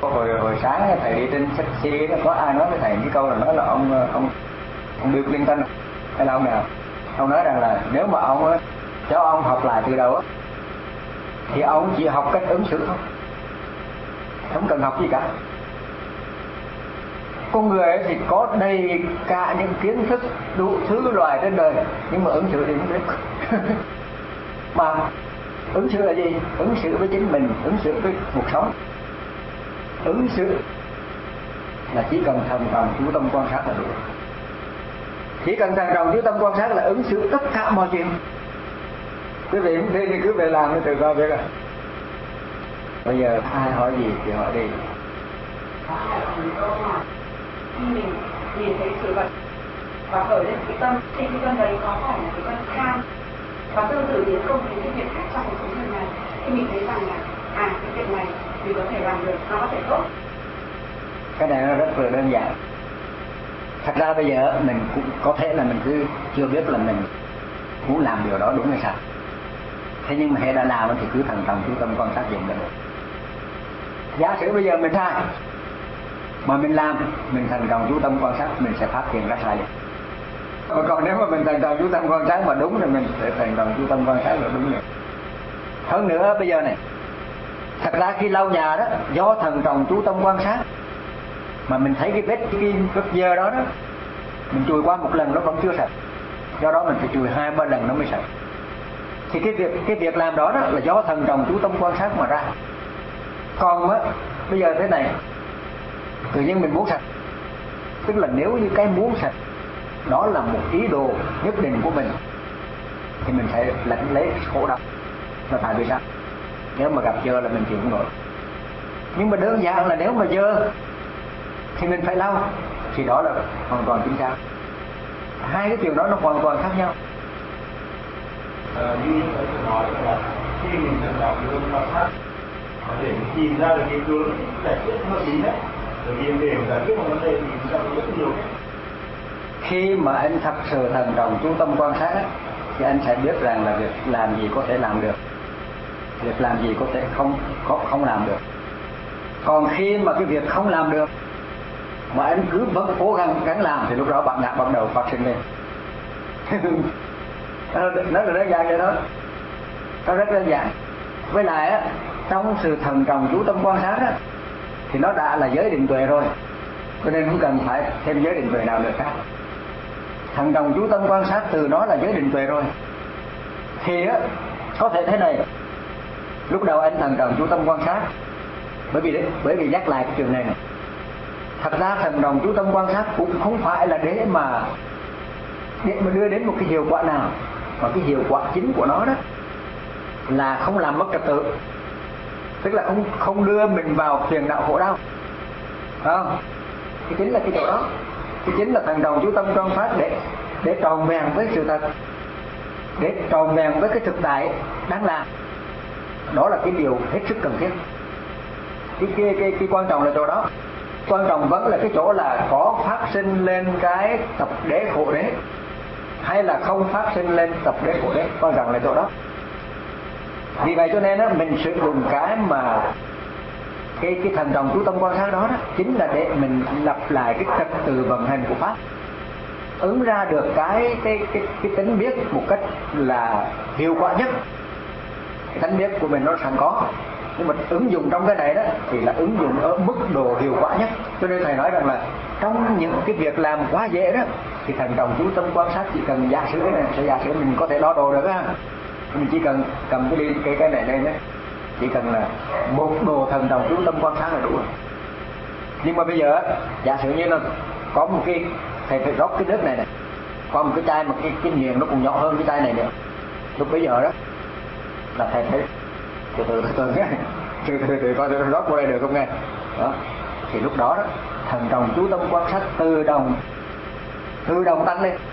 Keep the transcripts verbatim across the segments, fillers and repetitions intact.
hồi hồi sáng thầy đi trên sách xê nó có ai nói với thầy cái câu là nói là ông ông ông Bill Clinton hay là ông nào, ông nói rằng là nếu mà ông cho ông học lại từ đầu thì ông chỉ học cách ứng xử thôi, không cần học gì cả. Con người thì có đầy cả những kiến thức đủ thứ loài trên đời, nhưng mà ứng xử thì không biết. Mà ứng xử là gì? Ứng xử với chính mình, ứng xử với cuộc sống. Ứng xử là chỉ cần thần trọng chú tâm quan sát là đủ. Chỉ cần thần trọng chú tâm quan sát là ứng xử tất cả mọi chuyện. Quý vị không tin thì cứ về làm tự coi việc à. Bây giờ ai hỏi gì thì hỏi đi. Mình nhìn thấy sự vật và khởi lên cái tâm, thì cái tâm đấy có phải là cái tâm tham, và tương tự đến cùng những cái việc khác trong cuộc sống thường ngày, thì mình thấy rằng là à cái việc này mình có thể làm được, nó có thể tốt. Cái này nó rất là đơn giản. Thật ra bây giờ mình cũng có thể là mình cứ chưa biết là mình muốn làm điều đó đúng hay sao. Thế nhưng mà hệ đã làm thì cứ thần trọng chú tâm quan sát dùng là được. Giả sử bây giờ mình sai mà mình làm, mình thần trọng chú tâm quan sát, mình sẽ phát hiện ra sai liền. Mà còn nếu mà mình thần trọng chú tâm quan sát mà đúng thì mình sẽ thần trọng chú tâm quan sát là đúng liền. Hơn nữa bây giờ này, thật ra khi lau nhà đó, do thần trọng chú tâm quan sát mà mình thấy cái vết cái vết dơ đó đó, mình chùi qua một lần nó vẫn chưa sạch, do đó mình phải chùi hai ba lần nó mới sạch. Thì cái việc cái việc làm đó, đó là do thần trọng chú tâm quan sát mà ra. Còn á bây giờ thế này, tự nhiên mình muốn sạch, tức là nếu như cái muốn sạch đó là một ý đồ nhất định của mình thì mình sẽ lãnh lấy khổ đau. Là tại vì sao? Nếu mà gặp dơ là mình chịu không nổi. Nhưng mà đơn giản là nếu mà dơ thì mình phải lau, thì đó là hoàn toàn chính xác. Hai cái chuyện đó nó hoàn toàn khác nhau. Ờ, như tôi nói là khi mình thần trọng chú tâm quan sát để tìm ra được cái hướng giải quyết hợp lý nhất, bởi vì để giải quyết một vấn đề thì chúng ta có rất nhiều cách. Khi mà anh thật sự thần trọng chú tâm quan sát ấy, thì anh sẽ biết rằng là việc làm gì có thể làm được, việc làm gì có thể không không, không làm được. Còn khi mà cái việc không làm được mà anh cứ vẫn cố gắng gắng làm thì lúc đó bạn ngạc bắt đầu phát sinh lên. Nó là đơn giản vậy đó. Nó rất đơn giản. Với lại á, trong sự thần trọng chú tâm quan sát á, thì nó đã là giới định tuệ rồi, cho nên không cần phải thêm giới định tuệ nào nữa khác. Thần trọng chú tâm quan sát từ nó là giới định tuệ rồi. Thì á, có thể thế này, lúc đầu anh thần trọng chú tâm quan sát, bởi vì đấy, bởi vì nhắc lại cái chuyện này này, thật ra thần trọng chú tâm quan sát cũng không phải là để mà để mà đưa đến một cái hiệu quả nào, mà cái hiệu quả chính của nó đó là không làm mất trật tự, tức là không không đưa mình vào phiền não khổ đau, phải không? Cái chính là cái chỗ đó, cái chính là thần trọng chú tâm quan sát để để tròn vẹn với sự thật, để tròn vẹn với cái thực tại đang làm. Đó là cái điều hết sức cần thiết. Cái cái cái, cái quan trọng là chỗ đó. Quan trọng vẫn là cái chỗ là có phát sinh lên cái tập đế khổ đế hay là không phát sinh lên tập đế khổ đế, quan trọng là chỗ đó. Vì vậy cho nên á, mình sử dụng cái mà cái cái thần trọng chú tâm quan sát đó, đó chính là để mình lặp lại cái trật tự vận hành của pháp, ứng ra được cái cái cái cái tính biết một cách là hiệu quả nhất. Cái tính biết của mình nó sẵn có, nhưng mà ứng dụng trong cái này đó thì là ứng dụng ở mức độ hiệu quả nhất. Cho nên thầy nói rằng là trong những cái việc làm quá dễ đó thì thần trọng chú tâm quan sát chỉ cần giả sử này, sẽ giả sử mình có thể đo đồ được á, mình chỉ cần cầm cái đi cái cái này lên đấy, chỉ cần là một đồ thần trọng chú tâm quan sát là đủ rồi. Nhưng mà bây giờ giả sử như là có một cái thầy phải rót cái nước này này, có một cái chai mà cái cái miệng nó cũng nhỏ hơn cái chai này nữa, lúc bây giờ đó là thầy thấy từ từ từ từ nghe, từ từ từ coi rót qua đây được không nghe đó, thì lúc đó đó thần trọng chú tâm quan sát tự động tự động tăng lên.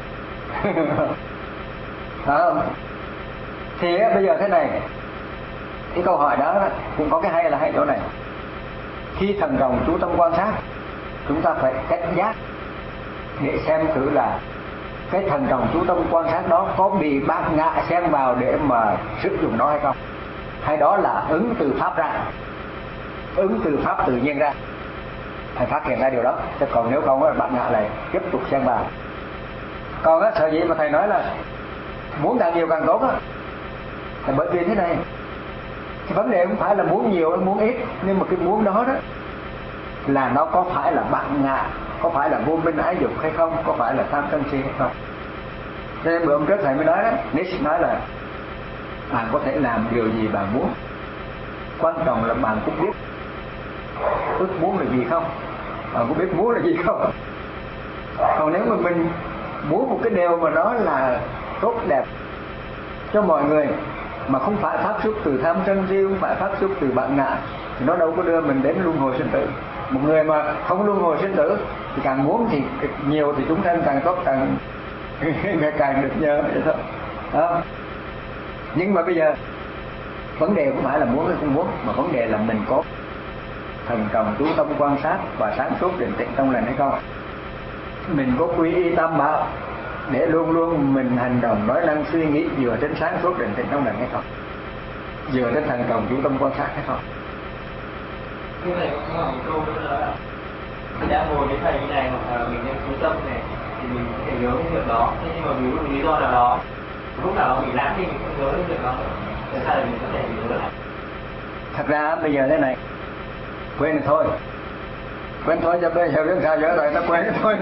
Đó. Thì á, bây giờ thế này, cái câu hỏi đó, đó cũng có cái hay là hay chỗ này. Khi thần trọng chú tâm quan sát, chúng ta phải cảnh giác để xem thử là cái thần trọng chú tâm quan sát đó có bị bát ngã xen vào để mà sử dụng nó hay không, hay đó là ứng từ pháp ra. ứng từ pháp tự nhiên ra, thầy phát hiện ra điều đó. Chứ còn nếu không á, bạn ngạ lại tiếp tục xen vào. Còn á, sở dĩ mà thầy nói là muốn càng nhiều càng tốt á, là bởi vì thế này, cái vấn đề không phải là muốn nhiều hay muốn ít, nhưng mà cái muốn đó đó là nó có phải là bạn ngạ, có phải là vô minh ái dục hay không, có phải là tham sân si hay không. Cho nên bữa hôm trước thầy mới nói đó, Nietzsche nói là bạn có thể làm điều gì bạn muốn, quan trọng là bạn cũng biết ước muốn là gì không, bạn cũng biết muốn là gì không. Còn nếu mà mình muốn một cái điều mà nó là tốt đẹp cho mọi người, mà không phải phát xuất từ tham sân si, không phải phát xuất từ bạn ngạ, thì nó đâu có đưa mình đến luân hồi sinh tử. Một người mà không luân hồi sinh tử thì càng muốn thì nhiều thì chúng sanh càng tốt, càng ngày càng được nhờ vậy thôi. Đó. Nhưng mà bây giờ vấn đề không phải là muốn hay không muốn, mà vấn đề là mình có thần trọng chú tâm quan sát và sáng suốt định tĩnh trong lành hay không. Mình có quy y tâm bảo để luôn luôn mình hành động nói năng suy nghĩ dựa trên sáng suốt định tĩnh trong lành hay không, dựa trên thần trọng chú tâm quan sát hay không. Như này cũng là một câu nữa là mình đã ngồi với thầy như này, hoặc là mình đang chú tâm này thì mình có thể nhớ cái việc đó. Thế nhưng mà vì một lý do nào đó, lúc nào đó mình lãng đi, mình không nhớ cái việc đó, tại sao là mình có thể nhớ lại? Thật ra bây giờ thế này, quên thì thôi, quên thôi, cho bây giờ biết sao nhớ rồi, nó quên thôi.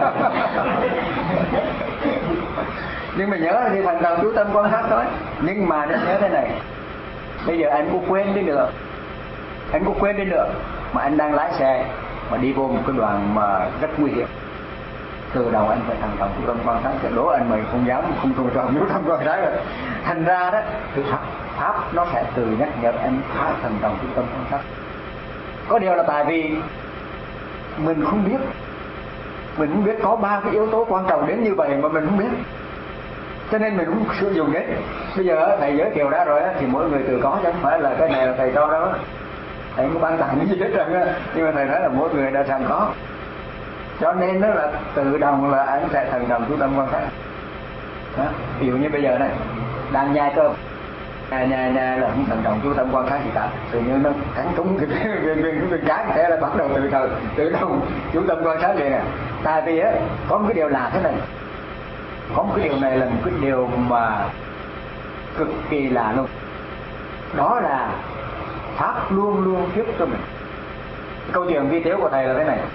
Nhưng mà nhớ thì thành thần chú tâm quan sát thôi. Nhưng mà nó nhớ thế này, bây giờ anh có quên đi nữa, anh có quên đi nữa mà anh đang lái xe mà đi vô một cái đoạn mà rất nguy hiểm, từ đầu anh phải thành thần chú tâm quan sát, cái đố anh mà không dám không tu tròn chú tâm quan sát rồi. Thành ra đó cái pháp, pháp nó sẽ từ nhắc nhở anh phá thành thần chú tâm quan sát. Có điều là tại vì mình không biết, mình không biết có ba cái yếu tố quan trọng đến như vậy mà mình không biết, cho nên mình cũng sử dụng đến. Bây giờ thầy giới thiệu ra rồi thì mỗi người tự có, chứ không phải là cái này là thầy cho đó, thầy không có ban tặng cái gì hết trơn. Nhưng mà thầy nói là mỗi người đã sẵn có, cho nên nó là tự động là anh sẽ thành đồng chú tâm quan sát. Đó. Ví dụ như bây giờ này đang nhai cơm, nhai nhai nhai là không thành đồng chú tâm quan sát gì cả, tự nhiên nó cắn trúng cái viên viên viên cái thế là bắt đầu tự từ tự động chú tâm quan sát liền. Tại vì á có một cái điều là thế này, có một cái điều này là một cái điều mà cực kỳ lạ luôn, đó là pháp luôn luôn thuyết cho mình. Câu chuyện vi tiếu của thầy là thế này,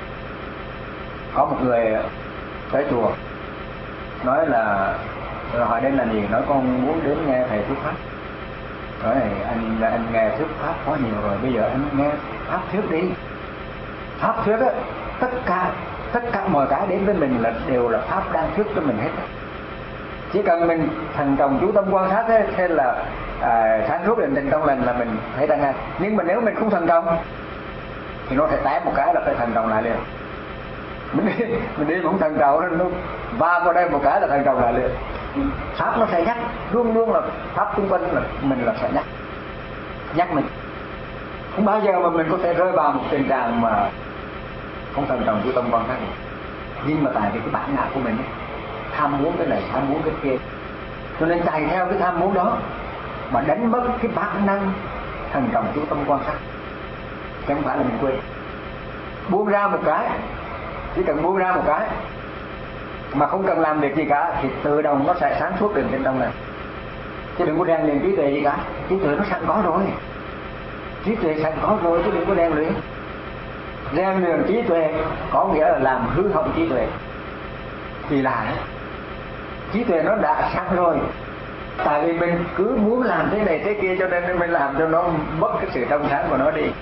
có một người tới chùa nói là hỏi đến là gì, nói con muốn đến nghe thầy thuyết pháp. Nói này anh anh nghe thuyết pháp quá nhiều rồi, bây giờ anh nghe pháp thuyết đi. Pháp thuyết á, tất cả tất cả mọi cái đến với mình là đều là pháp đang thuyết cho mình hết. Chỉ cần mình thành trọng chú tâm quan sát thế, thế là à, sáng suốt định tĩnh trong lành là mình thấy đang nghe. Nhưng mà nếu mình không thành trọng thì nó sẽ té một cái là phải thành trọng lại liền. Mình đi mình đi cũng thành trọng, nó va vào đây một cái là thành trọng lại liền. Pháp nó sẽ nhắc, luôn luôn là pháp xung quanh là mình là sẽ nhắc nhắc mình. Không bao giờ mà mình có thể rơi vào một tình trạng mà không thành trọng chú tâm quan sát được. Nhưng mà tại vì cái bản ngã của mình ấy, tham muốn cái này, tham muốn cái kia, cho nên chạy theo cái tham muốn đó mà đánh mất cái bản năng thành trọng chú tâm quan sát. Chứ không phải là mình quên. Buông ra một cái, chỉ cần buông ra một cái mà không cần làm việc gì cả thì tự động nó sẽ sáng suốt định tĩnh trong này. Chứ đừng có rèn luyện trí tuệ gì cả, trí tuệ nó sẵn có rồi, trí tuệ sẵn có rồi, chứ đừng có rèn luyện. Rèn luyện trí tuệ có nghĩa là làm hư hỏng trí tuệ. Thì là trí tuệ nó đã sẵn rồi, tại vì mình cứ muốn làm thế này thế kia cho nên mình làm cho nó mất cái sự trong sáng của nó đi.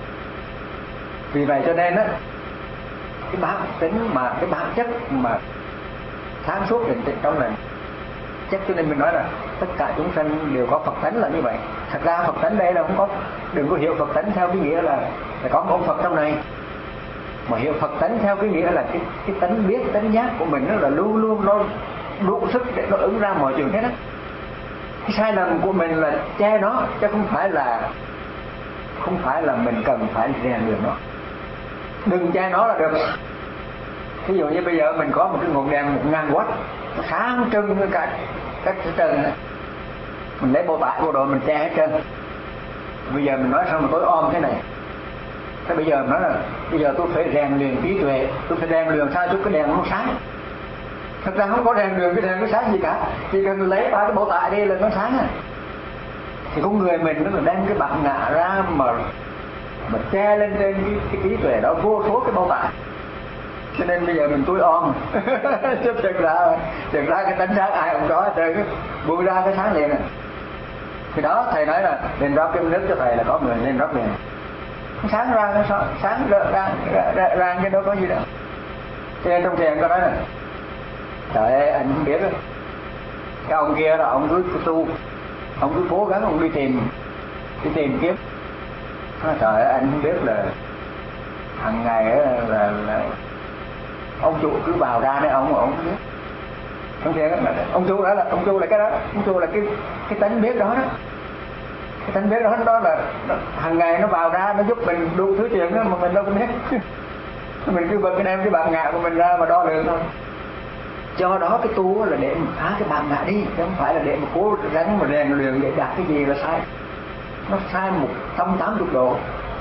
Vì vậy cho nên á, cái bản tính mà cái bản chất mà sáng suốt định tĩnh trong lành chất, cho nên mình nói là tất cả chúng sanh đều có Phật tánh là như vậy. Thật ra Phật tánh đây là không có, đừng có hiểu Phật tánh theo cái nghĩa là, là có một ông Phật trong này, mà hiểu Phật tánh theo cái nghĩa là cái cái tánh biết, tánh giác của mình nó là luôn luôn nó đủ sức để nó ứng ra mọi chuyện hết á. Cái sai lầm của mình là che nó, chứ không phải là không phải là mình cần phải rèn luyện nó. Đừng che nó là được. Ví dụ như bây giờ mình có một cái nguồn đèn một ngàn watt, nó sáng trưng với cả các cái trần này, mình lấy bộ tải bộ đồ mình che hết trơn. Bây giờ mình nói sao mà tối om thế này, Thế bây giờ nói là bây giờ tôi phải rèn luyện trí tuệ, tôi phải rèn luyện sao cho cái đèn nó sáng. Thật ra không có rèn luyện cái đèn nó sáng gì cả, chỉ cần lấy ba cái bộ tại đây là nó sáng à. Thì con người mình nó là đem cái bản ngã ra mà mà che lên trên cái, cái trí tuệ đó vô số cái bao tải. Cho nên bây giờ mình túi on chứ thực ra thực ra cái tánh sáng ai cũng có hết trơn, buông ra cái sáng liền này. Thì đó thầy nói là lên rót cái nước cho thầy là có người lên rót liền, sáng ra cái sáng, sáng ra ra, ra, ra, ra cái đâu có gì đâu. Cho nên trong thiền có nói là trời ơi anh không biết đó. Cái ông kia là ông cứ tu, ông cứ cố gắng ông đi tìm đi tìm kiếm. Nói, trời ơi anh không biết là hàng ngày là, là, là ông chủ cứ vào ra đấy ông ông không biết. Trong thiền ông chủ đó là ông chủ là cái đó, ông chủ là cái cái tánh biết đó đó. Cái tánh biết đó đó là hàng ngày nó vào ra nó giúp mình đủ thứ chuyện đó mà mình đâu có biết. Mình cứ bật cái đem cái bản ngã của mình ra mà đo lường thôi. Do đó cái tu là để mà phá cái bản ngã đi, chứ không phải là để mà cố gắng mà rèn luyện để đạt cái gì là sai. Nó sai một trăm tám mươi độ.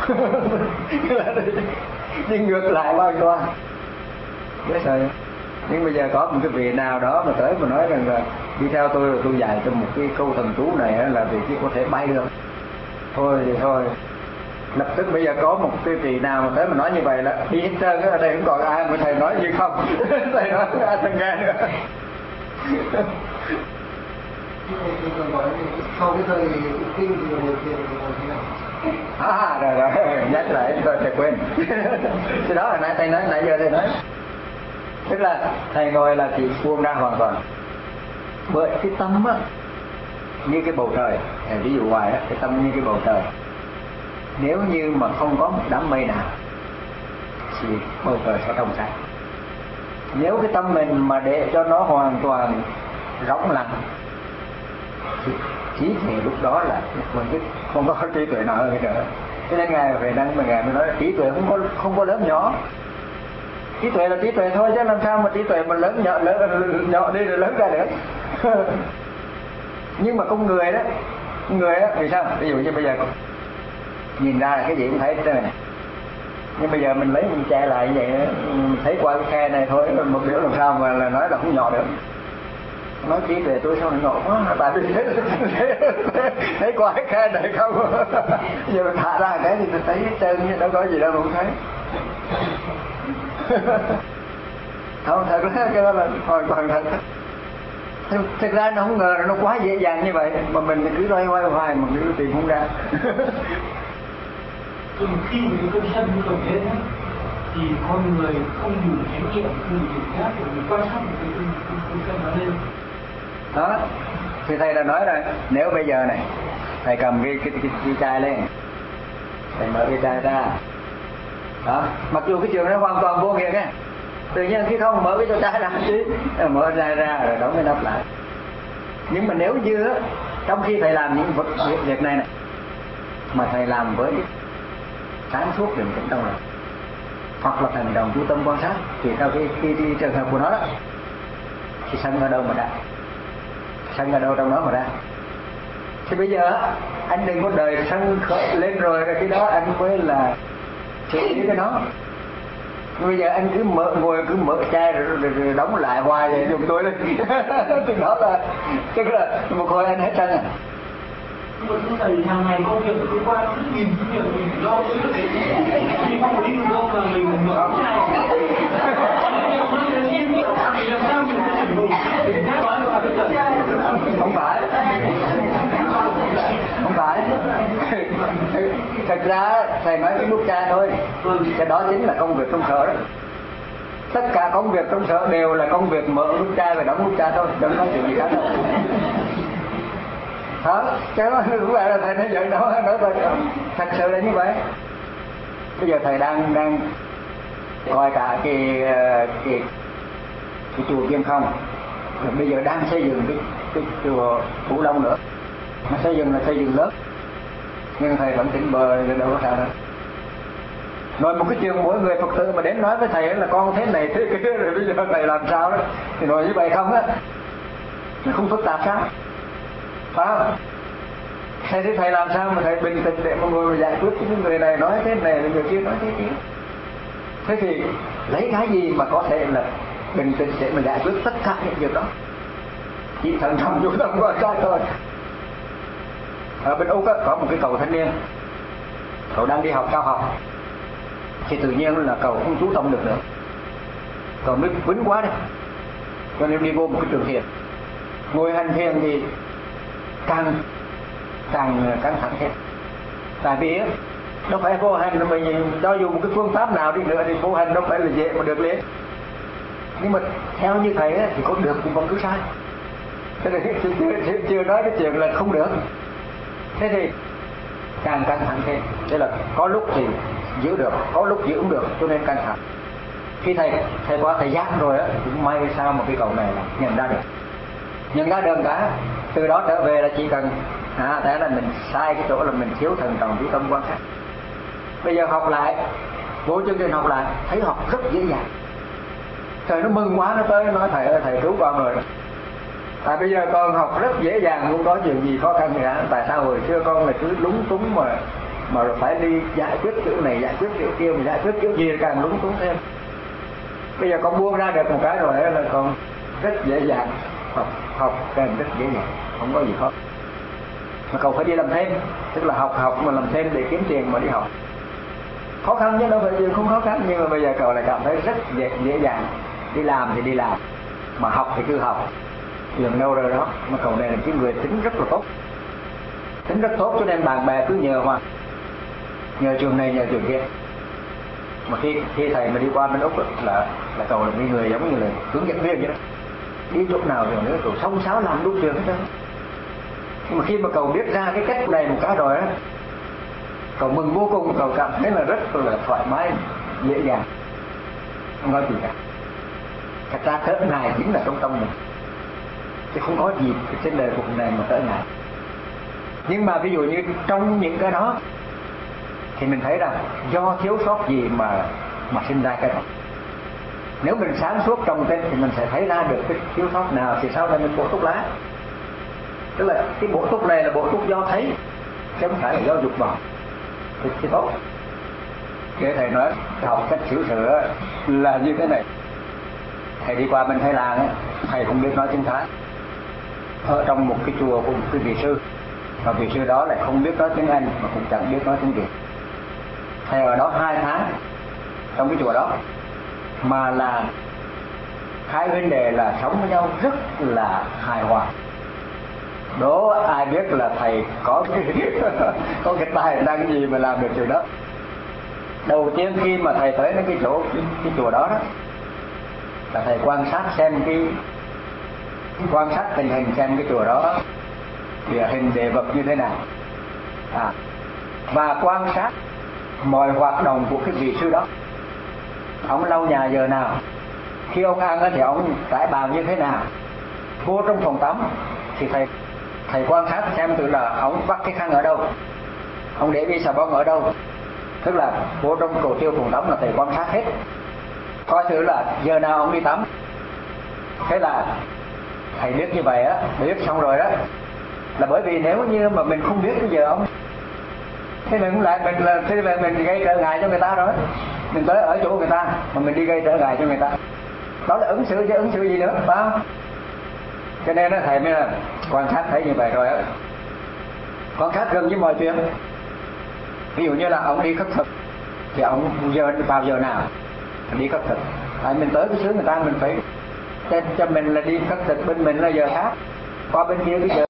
Đi ngược lại hoàn toàn. Yes, rồi. Nhưng bây giờ có một cái vị nào đó mà tới mà nói rằng là đi theo tôi rồi tôi dạy cho một cái câu thần chú này là vì chỉ có thể bay được. Thôi thì thôi. Lập tức bây giờ có một cái vị nào mà tới mà nói như vậy là đi hết trơn ở đây không còn ai mà thầy nói gì không. Thầy nói ai thằng nghe nữa. Sau cái thời kinh thì điều kiện thế nào? À rồi rồi nhắc lại tôi sẽ quên. Cái đó là nãy thầy nói, nãy giờ thầy nói. Tức là thầy ngồi là chỉ buông ra hoàn toàn. Bởi cái tâm á, như cái bầu trời, ví dụ ngoài á, cái tâm như cái bầu trời. Nếu như mà không có một đám mây nào thì bầu trời sẽ trong xanh. Nếu cái tâm mình mà để cho nó hoàn toàn rỗng lặng thì trí tuệ lúc đó là không có trí tuệ nào hơn nữa. Cho nên ngài về năng mà ngài mới nói là trí tuệ không có không có lớn nhỏ. Trí tuệ là trí tuệ thôi chứ làm sao mà trí tuệ mà lớn nhỏ lớn nhỏ đi rồi lớn ra được. Nhưng mà con người đó, con người đó vì sao? Ví dụ như bây giờ nhìn ra là cái gì cũng thấy thế này. Nhưng bây giờ mình lấy mình che lại như vậy, mình thấy qua cái khe này thôi, một điều làm sao mà là nói là không nhỏ được. Nói trí tuệ tôi sao lại nhỏ quá, tại vì thấy, thấy qua cái khe này không. Giờ mình thả ra cái thì mình thấy trơn như đâu có gì đâu mà không thấy. Không, thật ra cái đó là hoàn toàn thật. Thực ra nó không ngờ là nó quá dễ dàng như vậy, mà mình cứ loay hoay hoài mà cứ tìm không ra. Khi một cái cơn sân khởi lên thì con người không đủ chánh niệm, không đủ kiểm soát để mình quan sát một cái cơn sân nó lên. Đó, thì thầy đã nói rồi, nếu bây giờ này thầy cầm cái cái cái, cái chai lên, thầy mở cái chai ra, đó, mặc dù cái trường nó hoàn toàn vô nghĩa nha, tự nhiên khi không mở cái chai ra chứ, mở chai ra rồi đóng cái nắp lại. Nhưng mà nếu như trong khi thầy làm những việc, việc này này mà thầy làm với cái sáng suốt định tĩnh trong này, hoặc là thành đồng chú tâm quan sát, thì theo cái, cái, cái trường hợp của nó đó, thì sân ở đâu mà ra, sân ở đâu trong đó mà ra. Thì bây giờ anh đừng có đời sân khởi lên rồi rồi cái đó anh mới là xử lý cái đó. Bây giờ anh cứ mở ngồi cứ mở chai rồi, rồi, rồi đóng lại hoài vậy dùng tôi lên. Thì đó là tức là một hồi anh hết sân à. Một thầy hàng ngày công việc ở cơ quan rất nghìn việc mình lo cái đấy, mình không có đi đâu mà mình mở cái này. Làm sao mình có chuẩn bị để nói vào cái trận? Không phải, không phải. Thật ra thầy nói cái nút chai thôi, cái đó chính là công việc trong sở đó. Tất cả công việc trong sở đều là công việc mở nút chai và đóng nút chai thôi, đừng nói chuyện gì khác đâu. Đó, cái đó không phải là thầy nói vậy đâu, nói thật, thật sự là như vậy. Bây giờ thầy đang đang coi cả cái cái cái chùa Viên Không, rồi bây giờ đang xây dựng cái cái chùa Phủ Đông nữa, mà xây dựng là xây dựng lớn, nhưng thầy vẫn tỉnh bờ đâu có sao đâu. Rồi một cái chuyện mỗi người Phật tử mà đến nói với thầy là con thế này thế kia rồi bây giờ thầy làm sao đó, thì nói như vậy không á, nó không phức tạp sao, phải không? Thầy thì thầy làm sao mà thầy bình tĩnh để mà ngồi mà giải quyết những người này nói thế này, người kia nói thế kia. Thế thì lấy cái gì mà có thể là bình tĩnh để mà giải quyết tất cả những việc đó? Chỉ thần trọng chú tâm quan sát thôi. Ở bên Úc á, có một cái cậu thanh niên, cậu đang đi học cao học, thì tự nhiên là cậu không chú tâm được nữa, cậu mới quýnh quá đấy, cho nên đi vô một cái trường thiền. Ngồi hành thiền thì càng càng căng thẳng hết. Tại vì á, đâu phải vô hành mình cho dù một cái phương pháp nào đi nữa thì vô hành đâu phải là dễ mà được lên. Nhưng mà theo như thầy á, thì có được cũng còn cứ sai. Thế thì chưa, chưa, chưa nói cái chuyện là không được. Thế thì càng căng thẳng thêm. Thế là có lúc thì giữ được, có lúc giữ không được, cho nên căng thẳng. Khi thầy thầy qua thầy giác rồi á, cũng may sao mà cái cậu này là nhận ra được. Nhận ra được cả, từ đó trở về là chỉ cần à, thế là mình sai cái chỗ là mình thiếu thần trọng chú tâm quan sát. Bây giờ học lại, vô chương trình học lại, thấy học rất dễ dàng. Trời nó mừng quá, nó tới nó nói thầy ơi, thầy cứu con rồi. Tại bây giờ con học rất dễ dàng, không có chuyện gì khó khăn cả. Tại sao hồi xưa con là cứ lúng túng mà mà phải đi giải quyết kiểu này, giải quyết kiểu kia, mà giải quyết kiểu gì càng lúng túng thêm. Bây giờ con buông ra được một cái rồi là con rất dễ dàng, học học càng rất dễ dàng, không có gì khó. Mà cậu phải đi làm thêm, tức là học học mà làm thêm để kiếm tiền mà đi học. Khó khăn chứ đâu phải chuyện không khó khăn, nhưng mà bây giờ cậu lại cảm thấy rất dễ, dễ dàng. Đi làm thì đi làm, mà học thì cứ học. Lần đâu rồi đó, mà cậu này là cái người tính rất là tốt. Tính rất tốt cho nên bạn bè cứ nhờ mà nhờ trường này nhờ trường kia. Mà khi khi thầy mà đi qua bên Úc là là cậu là cái người giống như là hướng dẫn viên vậy đó. Đi chỗ nào rồi nữa cậu song sáo làm đúng trường hết trơn. Nhưng mà khi mà cậu biết ra cái cách này một cái rồi á, cậu mừng vô cùng, cậu cảm thấy là rất là thoải mái, dễ dàng, không có gì cả. Thật ra cỡ ngại chính là trong tâm mình, chứ không có gì trên đời cuộc này mà cỡ ngại. Nhưng mà ví dụ như trong những cái đó thì mình thấy rằng do thiếu sót gì mà mà sinh ra cái đó. Nếu mình sáng suốt trong tên thì mình sẽ thấy ra được cái thiếu sót nào, thì sau này mình bổ túc lá. Tức là cái bổ túc này là bổ túc do thấy, chứ không phải là do dục vọng. Thì thì tốt. Để thầy nói học cách chịu sửa là như thế này. Thầy đi qua bên Thái Lan á, thầy cũng biết nói tiếng Thái. Ở trong một cái chùa của một cái vị sư, và vị sư đó lại không biết nói tiếng Anh mà cũng chẳng biết nói tiếng Việt. Thầy ở đó hai tháng trong cái chùa đó, mà là hai vấn đề là sống với nhau rất là hài hòa. Đố ai biết là thầy có cái có cái tài năng gì mà làm được chuyện đó. Đầu tiên khi mà thầy tới đến cái chỗ cái, cái chùa đó đó, là thầy quan sát xem cái quan sát tình hình xem cái chùa đó địa hình địa vật như thế nào, à, và quan sát mọi hoạt động của cái vị sư đó. Ông lau nhà giờ nào, khi ông ăn thì ông trải bàn như thế nào. Vô trong phòng tắm thì thầy thầy quan sát xem tự là ông bắt cái khăn ở đâu, ông để cái xà bông ở đâu. Tức là vô trong cầu tiêu phòng tắm là thầy quan sát hết, coi thử là giờ nào ông đi tắm. Thế là thầy biết như vậy á, biết xong rồi đó, là bởi vì nếu như mà mình không biết cái giờ ông, thế mình cũng lại mình là thế là mình gây trở ngại cho người ta rồi. Mình tới ở chỗ người ta mà mình đi gây trở ngại cho người ta, đó là ứng xử chứ ứng xử gì nữa, phải không? Cho nên đó, thầy mới là quan sát thấy như vậy rồi á, quan sát gần như mọi chuyện. Ví dụ như là ông đi khất thực thì ông giờ vào giờ nào đi khất thực. Tại mình tới cái xứ người ta mình phải cho mình là đi khất thực, bên mình là giờ khác, qua bên kia cái giờ